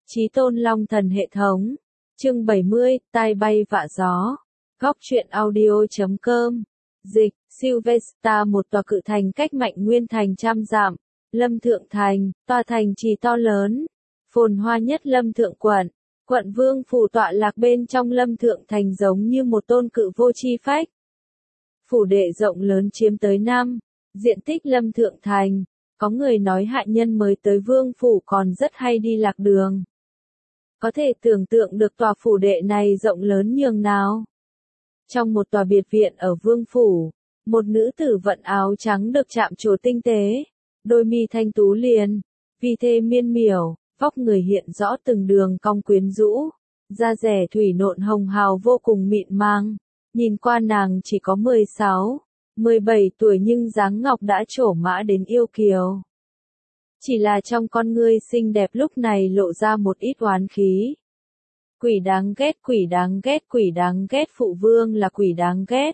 Chí Tôn Long Thần hệ thống. Chương 70, tai bay vạ gió. Góc truyện audio.com. Dịch, Silvesta, một tòa cự thành cách Mạnh Nguyên thành trăm dặm. Lâm Thượng thành, tòa thành trì to lớn, phồn hoa nhất Lâm Thượng quận. Quận Vương phủ tọa lạc bên trong Lâm Thượng thành giống như một tôn cự vô chi phách. Phủ đệ rộng lớn chiếm tới 5 diện tích Lâm Thượng thành. Có người nói hạ nhân mới tới vương phủ còn rất hay đi lạc đường. Có thể tưởng tượng được tòa phủ đệ này rộng lớn nhường nào. Trong một tòa biệt viện ở vương phủ, một nữ tử vận áo trắng được chạm trổ tinh tế, đôi mi thanh tú liền, vi thê miên miểu, vóc người hiện rõ từng đường cong quyến rũ, da dẻ thủy nộn hồng hào vô cùng mịn màng. Nhìn qua nàng chỉ có 16, 17 tuổi nhưng dáng ngọc đã trổ mã đến yêu kiều. Chỉ là trong con ngươi xinh đẹp lúc này lộ ra một ít oán khí. Quỷ đáng ghét, quỷ đáng ghét, quỷ đáng ghét, phụ vương là quỷ đáng ghét.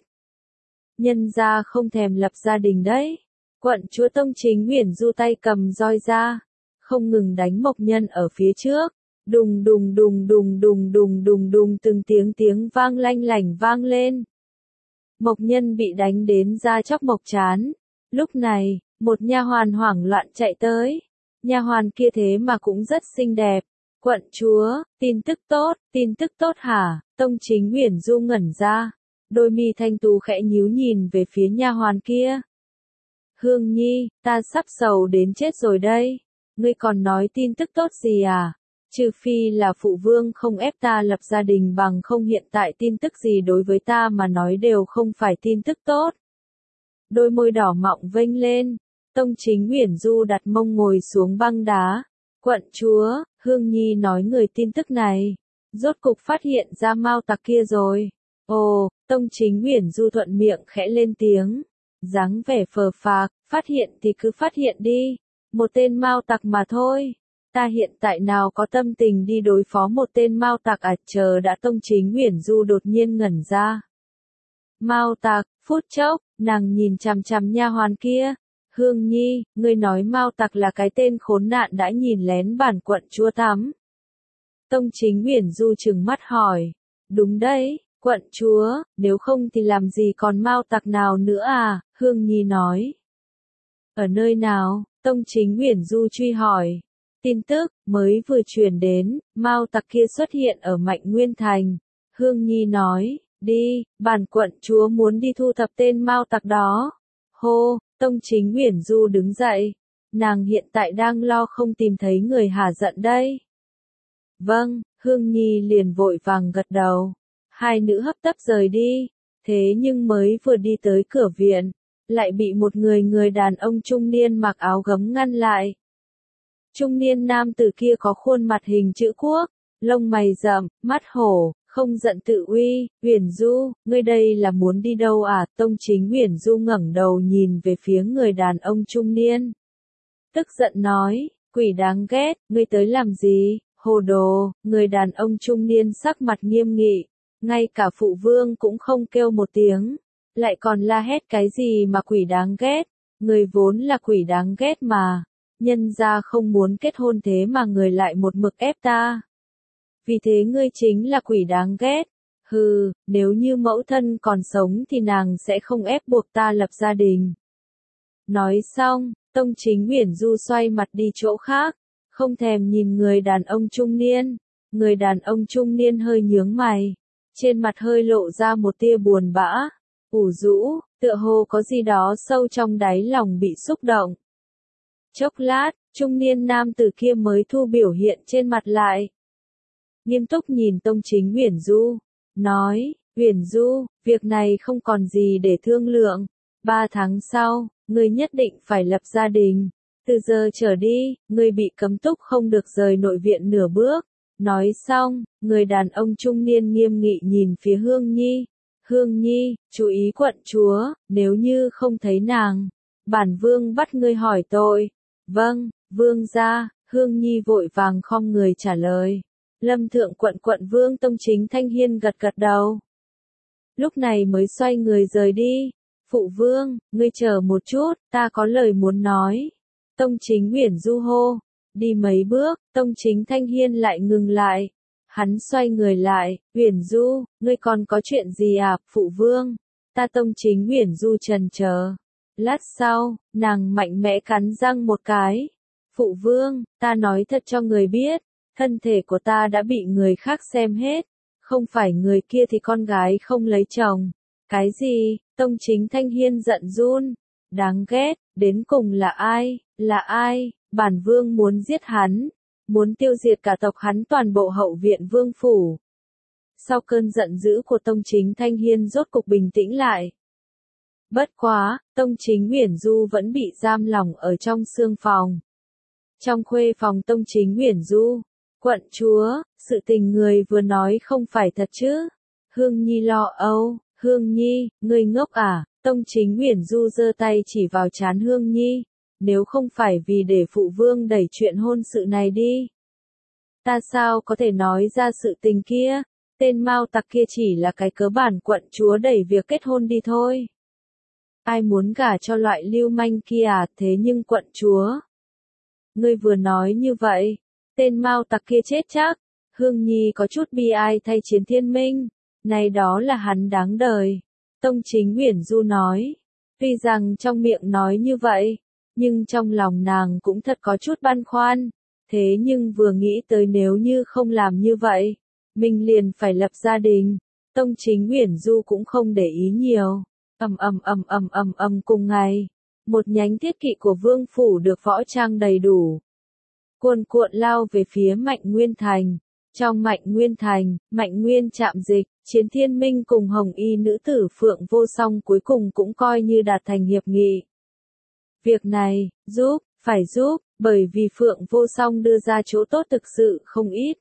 Nhân gia không thèm lập gia đình đấy. Quận chúa Tông Chính Uyển Du tay cầm roi ra, không ngừng đánh Mộc Nhân ở phía trước. Đùng đùng đùng đùng đùng đùng đùng đùng, từng tiếng vang lanh lảnh vang lên. Mộc Nhân bị đánh đến da chóc mộc chán. Lúc này, một nha hoàn hoảng loạn chạy tới. Nha hoàn kia thế mà cũng rất xinh đẹp. Quận chúa, tin tức tốt hả? Tông Chính Uyển Du ngẩn ra, đôi mi thanh tú khẽ nhíu nhìn về phía nha hoàn kia. Hương Nhi, ta sắp sầu đến chết rồi đây. Ngươi còn nói tin tức tốt gì à? Trừ phi là phụ vương không ép ta lập gia đình, bằng không hiện tại tin tức gì đối với ta mà nói đều không phải tin tức tốt. Đôi môi đỏ mọng vênh lên, Tông Chính Uyển Du đặt mông ngồi xuống băng đá. Quận chúa, Hương Nhi nói người tin tức này, rốt cục phát hiện ra Mao tặc kia rồi. Ồ, Tông Chính Uyển Du thuận miệng khẽ lên tiếng, dáng vẻ phờ phạc, phát hiện thì cứ phát hiện đi, một tên Mao tặc mà thôi. Ta hiện tại nào có tâm tình đi đối phó một tên Mao tặc à? Chờ đã. Tông Chính Uyển Du đột nhiên ngẩn ra. Mao tặc, phút chốc, nàng nhìn chằm chằm nha hoàn kia. Hương Nhi, ngươi nói Mao tặc là cái tên khốn nạn đã nhìn lén bản quận chúa tắm. Tông Chính Uyển Du trừng mắt hỏi. Đúng đấy, quận chúa, nếu không thì làm gì còn Mao tặc nào nữa à? Hương Nhi nói. Ở nơi nào? Tông Chính Uyển Du truy hỏi. Tin tức mới vừa truyền đến, Mao tặc kia xuất hiện ở Mạnh Nguyên thành. Hương Nhi nói, đi, bản quận chúa muốn đi thu thập tên Mao tặc đó. Hô, Tông Chính Uyển Du đứng dậy. Nàng hiện tại đang lo không tìm thấy người hả giận đây. Vâng, Hương Nhi liền vội vàng gật đầu. Hai nữ hấp tấp rời đi. Thế nhưng mới vừa đi tới cửa viện, lại bị một người đàn ông trung niên mặc áo gấm ngăn lại. Trung niên nam tử kia có khuôn mặt hình chữ quốc, lông mày rậm, mắt hổ, không giận tự uy. Uyển Du, ngươi đây là muốn đi đâu à? Tông Chính Uyển Du ngẩng đầu nhìn về phía người đàn ông trung niên. Tức giận nói, quỷ đáng ghét, ngươi tới làm gì? Hồ đồ. Người đàn ông trung niên sắc mặt nghiêm nghị, ngay cả phụ vương cũng không kêu một tiếng, lại còn la hét cái gì mà quỷ đáng ghét? Người vốn là quỷ đáng ghét mà. Nhân gia không muốn kết hôn thế mà người lại một mực ép ta. Vì thế ngươi chính là quỷ đáng ghét. Hừ, nếu như mẫu thân còn sống thì nàng sẽ không ép buộc ta lập gia đình. Nói xong, Tông Chính Uyển Du xoay mặt đi chỗ khác, không thèm nhìn người đàn ông trung niên. Người đàn ông trung niên hơi nhướng mày, trên mặt hơi lộ ra một tia buồn bã, ủ rũ, tựa hồ có gì đó sâu trong đáy lòng bị xúc động. Chốc lát, trung niên nam tử kia mới thu biểu hiện trên mặt lại. Nghiêm túc nhìn Tông Chính Uyển Du, nói, Uyển Du, việc này không còn gì để thương lượng. 3 tháng sau, ngươi nhất định phải lập gia đình. Từ giờ trở đi, ngươi bị cấm túc không được rời nội viện nửa bước. Nói xong, người đàn ông trung niên nghiêm nghị nhìn phía Hương Nhi. Hương Nhi, chú ý quận chúa, nếu như không thấy nàng, bản vương bắt ngươi hỏi tội. Vâng, vương gia. Hương Nhi vội vàng khom người trả lời. Lâm Thượng quận vương Tông Chính Thanh Hiên gật gật đầu. Lúc này mới xoay người rời đi. Phụ vương, ngươi chờ một chút, ta có lời muốn nói. Tông Chính Uyển Du hô. Đi mấy bước, Tông Chính Thanh Hiên lại ngừng lại. Hắn xoay người lại, Uyển Du, ngươi còn có chuyện gì à, phụ vương? Ta Tông Chính Uyển Du trần chờ. Lát sau, nàng mạnh mẽ cắn răng một cái. Phụ vương, ta nói thật cho người biết, thân thể của ta đã bị người khác xem hết. Không phải người kia thì con gái không lấy chồng. Cái gì? Tông Chính Thanh Hiên giận run. Đáng ghét, đến cùng là ai? Là ai? Bản vương muốn giết hắn. Muốn tiêu diệt cả tộc hắn toàn bộ hậu viện vương phủ. Sau cơn giận dữ của Tông Chính Thanh Hiên rốt cục bình tĩnh lại. Bất quá, Tông Chính Uyển Du vẫn bị giam lỏng ở trong xương phòng. Trong khuê phòng Tông Chính Uyển Du, quận chúa, sự tình người vừa nói không phải thật chứ? Hương Nhi lo âu, Hương Nhi, ngươi ngốc à? Tông Chính Uyển Du giơ tay chỉ vào trán Hương Nhi. Nếu không phải vì để phụ vương đẩy chuyện hôn sự này đi, ta sao có thể nói ra sự tình kia? Tên Mao tặc kia chỉ là cái cớ bản quận chúa đẩy việc kết hôn đi thôi. Ai muốn gả cho loại lưu manh kia à? Thế nhưng quận chúa, ngươi vừa nói như vậy, tên Mao tặc kia chết chắc. Hương Nhi có chút bi ai thay Chiến Thiên Minh, này đó là hắn đáng đời. Tông Chính Uyển Du nói, tuy rằng trong miệng nói như vậy, nhưng trong lòng nàng cũng thật có chút băn khoăn. Thế nhưng vừa nghĩ tới nếu như không làm như vậy, mình liền phải lập gia đình. Tông Chính Uyển Du cũng không để ý nhiều. Cùng ngày, một nhánh thiết kỵ của vương phủ được võ trang đầy đủ, cuồn cuộn lao về phía Mạnh Nguyên Thành. Trong Mạnh Nguyên Thành, Mạnh Nguyên trạm dịch, Chiến Thiên Minh cùng Hồng Y nữ tử Phượng Vô Song cuối cùng cũng coi như đạt thành hiệp nghị. Việc này, phải giúp, bởi vì Phượng Vô Song đưa ra chỗ tốt thực sự không ít.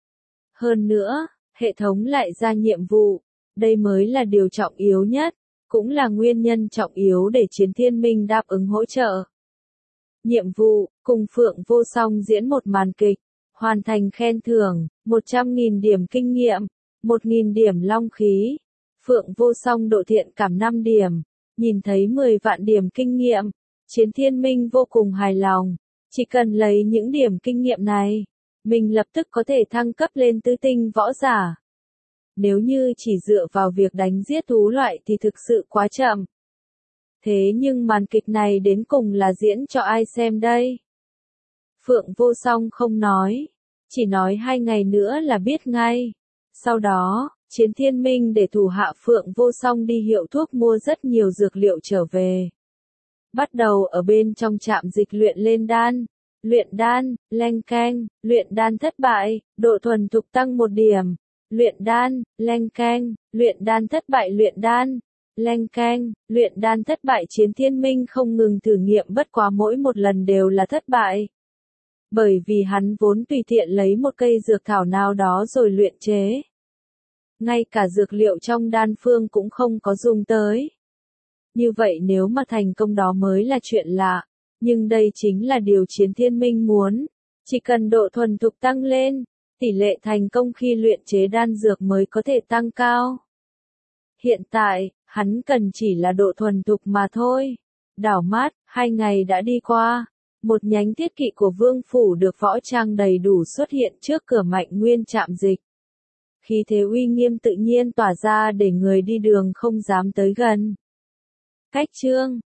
Hơn nữa, hệ thống lại ra nhiệm vụ, đây mới là điều trọng yếu nhất, cũng là nguyên nhân trọng yếu để Chiến Thiên Minh đáp ứng hỗ trợ. Nhiệm vụ, cùng Phượng Vô Song diễn một màn kịch, hoàn thành khen thưởng, 100.000 điểm kinh nghiệm, 1.000 điểm long khí. Phượng Vô Song độ thiện cảm 5 điểm, nhìn thấy 10 vạn điểm kinh nghiệm, Chiến Thiên Minh vô cùng hài lòng. Chỉ cần lấy những điểm kinh nghiệm này, mình lập tức có thể thăng cấp lên tứ tinh võ giả. Nếu như chỉ dựa vào việc đánh giết thú loại thì thực sự quá chậm. Thế nhưng màn kịch này đến cùng là diễn cho ai xem đây? Phượng Vô Song không nói, chỉ nói 2 ngày nữa là biết ngay. Sau đó, Chiến Thiên Minh để thủ hạ Phượng Vô Song đi hiệu thuốc mua rất nhiều dược liệu trở về. Bắt đầu ở bên trong trạm dịch luyện lên đan. Luyện đan, leng keng, luyện đan thất bại, độ thuần thục tăng 1 điểm. Luyện đan, leng keng, luyện đan thất bại, luyện đan, leng keng, luyện đan thất bại. Chiến Thiên Minh không ngừng thử nghiệm, bất quá mỗi một lần đều là thất bại. Bởi vì hắn vốn tùy tiện lấy một cây dược thảo nào đó rồi luyện chế. Ngay cả dược liệu trong đan phương cũng không có dùng tới. Như vậy nếu mà thành công đó mới là chuyện lạ. Nhưng đây chính là điều Chiến Thiên Minh muốn. Chỉ cần độ thuần thục tăng lên, tỷ lệ thành công khi luyện chế đan dược mới có thể tăng cao. Hiện tại, hắn cần chỉ là độ thuần thục mà thôi. Đảo mắt, 2 ngày đã đi qua. Một nhánh thiết kỵ của vương phủ được võ trang đầy đủ xuất hiện trước cửa Mạnh Nguyên trạm dịch. Khí thế uy nghiêm tự nhiên tỏa ra để người đi đường không dám tới gần. Cách chương